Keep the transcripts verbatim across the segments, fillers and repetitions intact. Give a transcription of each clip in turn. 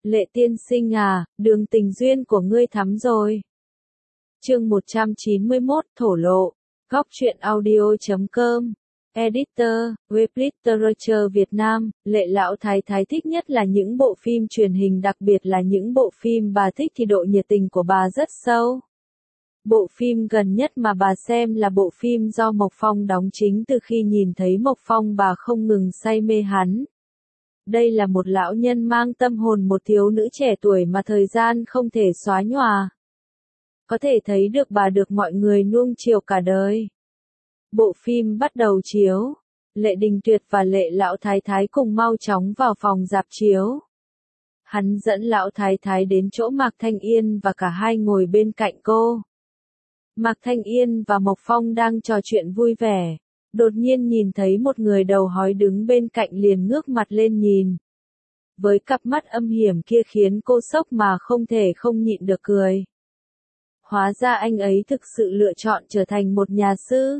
Lệ tiên sinh à, đường tình duyên của ngươi thắm rồi. Chương một trăm chín mươi mốt thổ lộ, góc truyện audio chấm com, Editor, Web Literature Việt Nam, Lệ lão thái thái thích nhất là những bộ phim truyền hình, đặc biệt là những bộ phim bà thích thì độ nhiệt tình của bà rất sâu. Bộ phim gần nhất mà bà xem là bộ phim do Mộc Phong đóng, chính từ khi nhìn thấy Mộc Phong bà không ngừng say mê hắn. Đây là một lão nhân mang tâm hồn một thiếu nữ trẻ tuổi mà thời gian không thể xóa nhòa. Có thể thấy được bà được mọi người nuông chiều cả đời. Bộ phim bắt đầu chiếu. Lệ Đình Tuyệt và Lệ lão thái thái cùng mau chóng vào phòng rạp chiếu. Hắn dẫn lão thái thái đến chỗ Mạc Thanh Yên và cả hai ngồi bên cạnh cô. Mạc Thanh Yên và Mộc Phong đang trò chuyện vui vẻ. Đột nhiên nhìn thấy một người đầu hói đứng bên cạnh liền ngước mặt lên nhìn. Với cặp mắt âm hiểm kia khiến cô sốc mà không thể không nhịn được cười. Hóa ra anh ấy thực sự lựa chọn trở thành một nhà sư.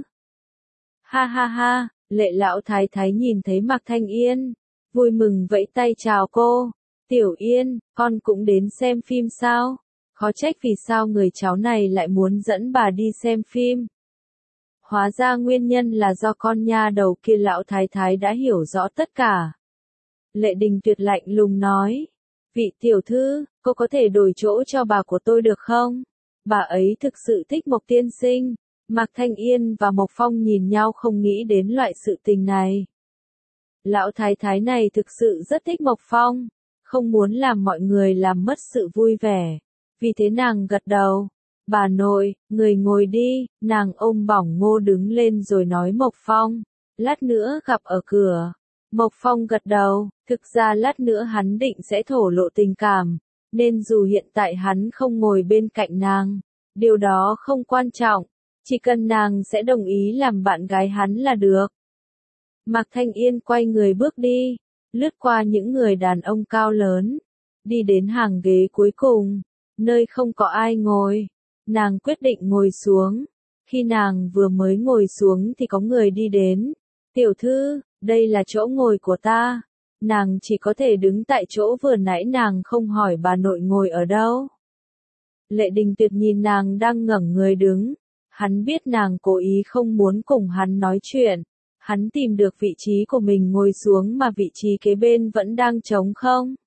Ha ha ha, Lệ lão thái thái nhìn thấy Mạc Thanh Yên, vui mừng vẫy tay chào cô. Tiểu Yên, con cũng đến xem phim sao? Khó trách vì sao người cháu này lại muốn dẫn bà đi xem phim. Hóa ra nguyên nhân là do con nha đầu kia. Lão thái thái đã hiểu rõ tất cả. Lệ Đình Tuyệt lạnh lùng nói. Vị tiểu thư, cô có thể đổi chỗ cho bà của tôi được không? Bà ấy thực sự thích Mộc tiên sinh. Mạc Thanh Yên và Mộc Phong nhìn nhau không nghĩ đến loại sự tình này. Lão thái thái này thực sự rất thích Mộc Phong, không muốn làm mọi người làm mất sự vui vẻ. Vì thế nàng gật đầu. Bà nội, người ngồi đi, nàng ôm bỏng Ngô đứng lên rồi nói Mộc Phong, lát nữa gặp ở cửa. Mộc Phong gật đầu, thực ra lát nữa hắn định sẽ thổ lộ tình cảm, nên dù hiện tại hắn không ngồi bên cạnh nàng, điều đó không quan trọng, chỉ cần nàng sẽ đồng ý làm bạn gái hắn là được. Mạc Thanh Yên quay người bước đi, lướt qua những người đàn ông cao lớn, đi đến hàng ghế cuối cùng, nơi không có ai ngồi. Nàng quyết định ngồi xuống. Khi nàng vừa mới ngồi xuống thì có người đi đến. Tiểu thư, đây là chỗ ngồi của ta. Nàng chỉ có thể đứng tại chỗ vừa nãy nàng không hỏi bà nội ngồi ở đâu. Lệ Đình Tuyệt nhìn nàng đang ngẩng người đứng. Hắn biết nàng cố ý không muốn cùng hắn nói chuyện. Hắn tìm được vị trí của mình ngồi xuống mà vị trí kế bên vẫn đang trống không.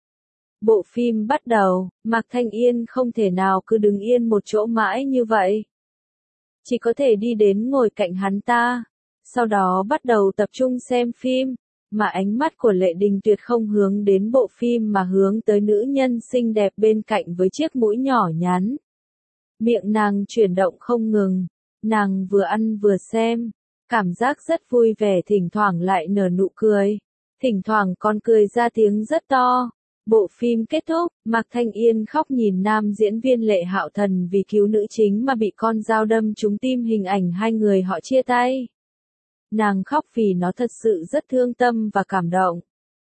Bộ phim bắt đầu, Mạc Thanh Yên không thể nào cứ đứng yên một chỗ mãi như vậy. Chỉ có thể đi đến ngồi cạnh hắn ta. Sau đó bắt đầu tập trung xem phim, mà ánh mắt của Lệ Đình Tuyệt không hướng đến bộ phim mà hướng tới nữ nhân xinh đẹp bên cạnh với chiếc mũi nhỏ nhắn. Miệng nàng chuyển động không ngừng, nàng vừa ăn vừa xem, cảm giác rất vui vẻ, thỉnh thoảng lại nở nụ cười, thỉnh thoảng còn cười ra tiếng rất to. Bộ phim kết thúc, Mạc Thanh Yên khóc nhìn nam diễn viên Lệ Hạo Thần vì cứu nữ chính mà bị con dao đâm trúng tim, hình ảnh hai người họ chia tay. Nàng khóc vì nó thật sự rất thương tâm và cảm động.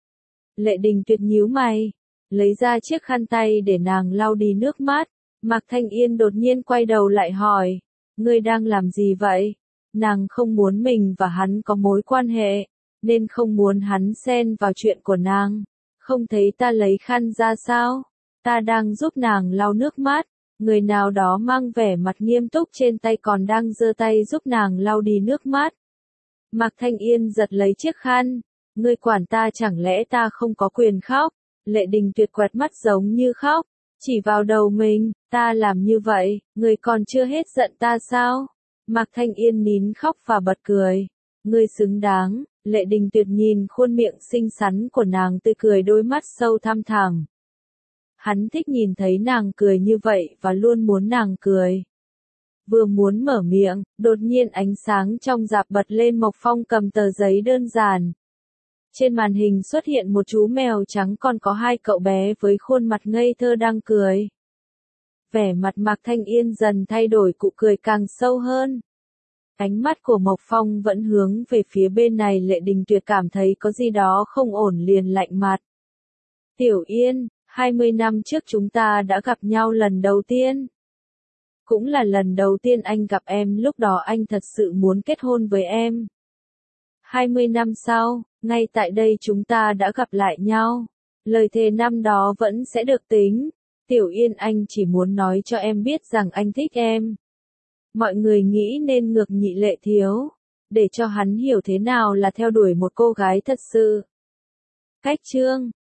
Lệ Đình Tuyệt nhíu mày, lấy ra chiếc khăn tay để nàng lau đi nước mắt. Mạc Thanh Yên đột nhiên quay đầu lại hỏi, ngươi đang làm gì vậy? Nàng không muốn mình và hắn có mối quan hệ, nên không muốn hắn xen vào chuyện của nàng. Không thấy ta lấy khăn ra sao? Ta đang giúp nàng lau nước mắt. Người nào đó mang vẻ mặt nghiêm túc trên tay còn đang giơ tay giúp nàng lau đi nước mắt. Mạc Thanh Yên giật lấy chiếc khăn. Ngươi quản ta, chẳng lẽ ta không có quyền khóc? Lệ Đình Tuyệt quẹt mắt giống như khóc, chỉ vào đầu mình. Ta làm như vậy, ngươi còn chưa hết giận ta sao? Mạc Thanh Yên nín khóc và bật cười. Ngươi xứng đáng. Lệ Đình Tuyệt nhìn khuôn miệng xinh xắn của nàng, tươi cười, đôi mắt sâu thăm thẳm. Hắn thích nhìn thấy nàng cười như vậy và luôn muốn nàng cười. Vừa muốn mở miệng, đột nhiên ánh sáng trong rạp bật lên. Mộc Phong cầm tờ giấy đơn giản. Trên màn hình xuất hiện một chú mèo trắng, còn có hai cậu bé với khuôn mặt ngây thơ đang cười. Vẻ mặt Mạc Thanh Yên dần thay đổi, cụ cười càng sâu hơn. Ánh mắt của Mộc Phong vẫn hướng về phía bên này. Lệ Đình Tuyệt cảm thấy có gì đó không ổn liền lạnh mặt. Tiểu Yên, hai mươi năm trước chúng ta đã gặp nhau lần đầu tiên. Cũng là lần đầu tiên anh gặp em, lúc đó anh thật sự muốn kết hôn với em. hai mươi năm sau, ngay tại đây chúng ta đã gặp lại nhau. lời thề năm đó vẫn sẽ được tính. Tiểu Yên, anh chỉ muốn nói cho em biết rằng anh thích em. Mọi người nghĩ nên ngược nhị Lệ Thiếu, để cho hắn hiểu thế nào là theo đuổi một cô gái thật sự. Cách chương